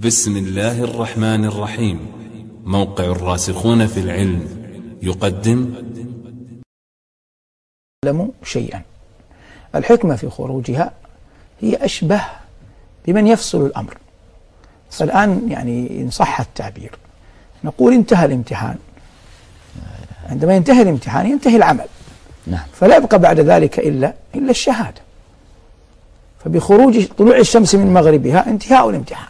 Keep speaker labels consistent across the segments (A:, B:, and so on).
A: بسم الله الرحمن الرحيم. موقع الراسخون في العلم يقدم
B: شيئا. الحكمة في خروجها هي أشبه بمن يفصل الأمر. فالآن يعني إن صح التعبير نقول انتهى الامتحان. عندما ينتهي الامتحان ينتهي العمل. فلا يبقى بعد ذلك إلا الشهادة. فبخروج طلوع الشمس من مغربها انتهاء الامتحان.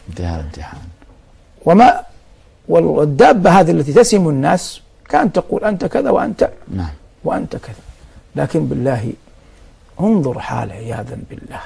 B: والدابة هذه التي تسم الناس كانت تقول أنت كذا وأنت كذا. لكن بالله انظر حال عياذا بالله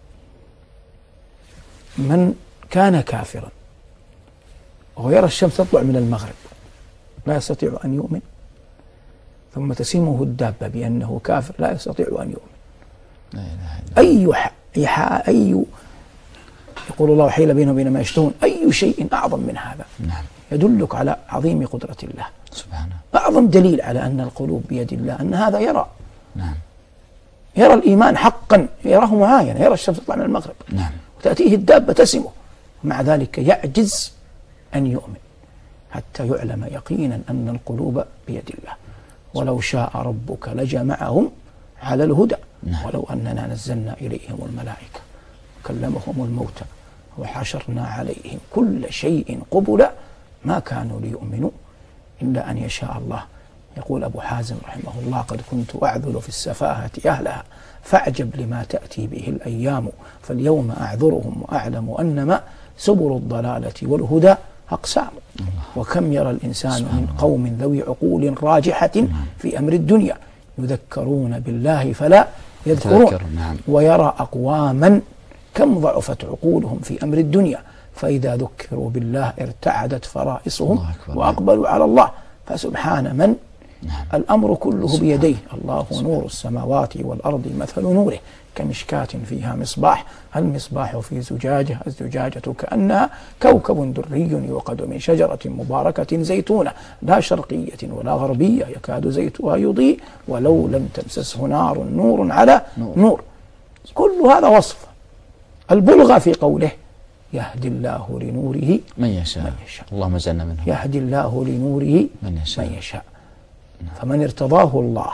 B: من كان كافرا ويرى الشمس تطلع من المغرب لا يستطيع أن يؤمن، ثم تسمه الدابة بأنه كافر لا يستطيع أن يؤمن. لا إله إلا أي يقول الله حيل بينه وبين ما يشتهون. أي شيء أعظم من هذا؟ يدلك على عظيم قدرة الله سبحانه. أعظم دليل على أن القلوب بيد الله أن هذا يرى. يرى الإيمان حقا، يراه معاينة، يرى الشمس تطلع من المغرب وتأتيه الدابة تسمه، ومع ذلك يعجز أن يؤمن حتى يعلم يقينا أن القلوب بيد الله. ولو شاء ربك لجمعهم على الهدى ولو أننا نزلنا إليهم الملائكة وكلمهم الموتى وحشرنا عليهم كل شيء قبلا ما كانوا ليؤمنوا إلا أن يشاء الله. يقول أبو حازم رحمه الله: قد كنت أعذل في السفاهة أهلها فأعجب لما تأتي به الأيام، فاليوم أعذرهم وأعلم أنما سبل الضلالة والهدى أقسام. وكم يرى الإنسان من قوم ذوي عقول راجحة في أمر الدنيا يذكرون بالله فلا يذكرون، ويرى أقواما كم ضعفت عقولهم في أمر الدنيا فإذا ذكروا بالله ارتعدت فرائصهم وأقبلوا على الله. فسبحان من الأمر كله بيديه. الله نور السماوات والأرض مثل نوره كمشكاة فيها مصباح، المصباح في زجاجة، الزجاجة كأنها كوكب دري يوقد من شجرة مباركة زيتونة لا شرقية ولا غربية يكاد زيتها يضيء ولو لم تمسسه نار، نور على نور. كل هذا وصف. البلغة في قوله: يهدي الله لنوره من يشاء.
C: اللهم اجعلنا منهم.
B: يهدي الله لنوره من يشاء. فمن ارتضاه الله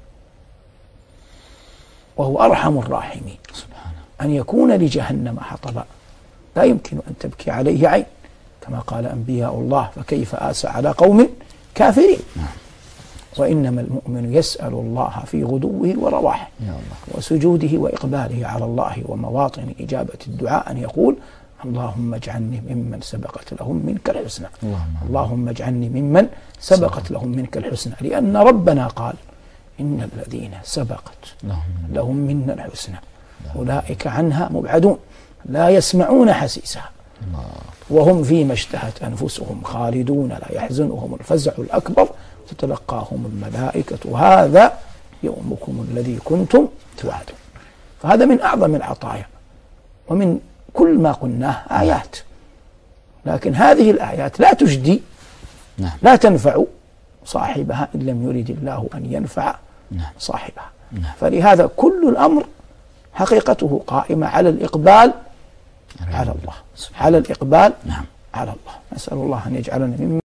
B: وهو أرحم الراحمين أن يكون لجهنم حطبا لا يمكن أن تبكي عليه عين، كما قال أنبياء الله: فكيف آسى على قوم كافرين. وإنما المؤمن يسأل الله في غدوه ورواحه وسجوده وإقباله على الله ومواطن إجابة الدعاء أن يقول: اللهم اجعلني ممن سبقت لهم منك الحسنى. اللهم اجعلني ممن سبقت لهم منك الحسنى، لأن ربنا قال: إن الذين سبقت لهم منا الحسنى أولئك عنها مبعدون لا يسمعون حسيسها وهم فيما اشتهت أنفسهم خالدون لا يحزنهم الفزع الأكبر تتلقاهم الملائكة هذا يومكم الذي كنتم توعدون. فهذا من أعظم العطايا. ومن كل ما قلناه آيات، لكن هذه الآيات لا تجدي لا تنفع صاحبها إن لم يرد الله أن ينفع صاحبها. فلهذا كل الأمر حقيقته قائمة على الإقبال على الله، على الإقبال على الله. نسأل الله أن يجعلنا ممن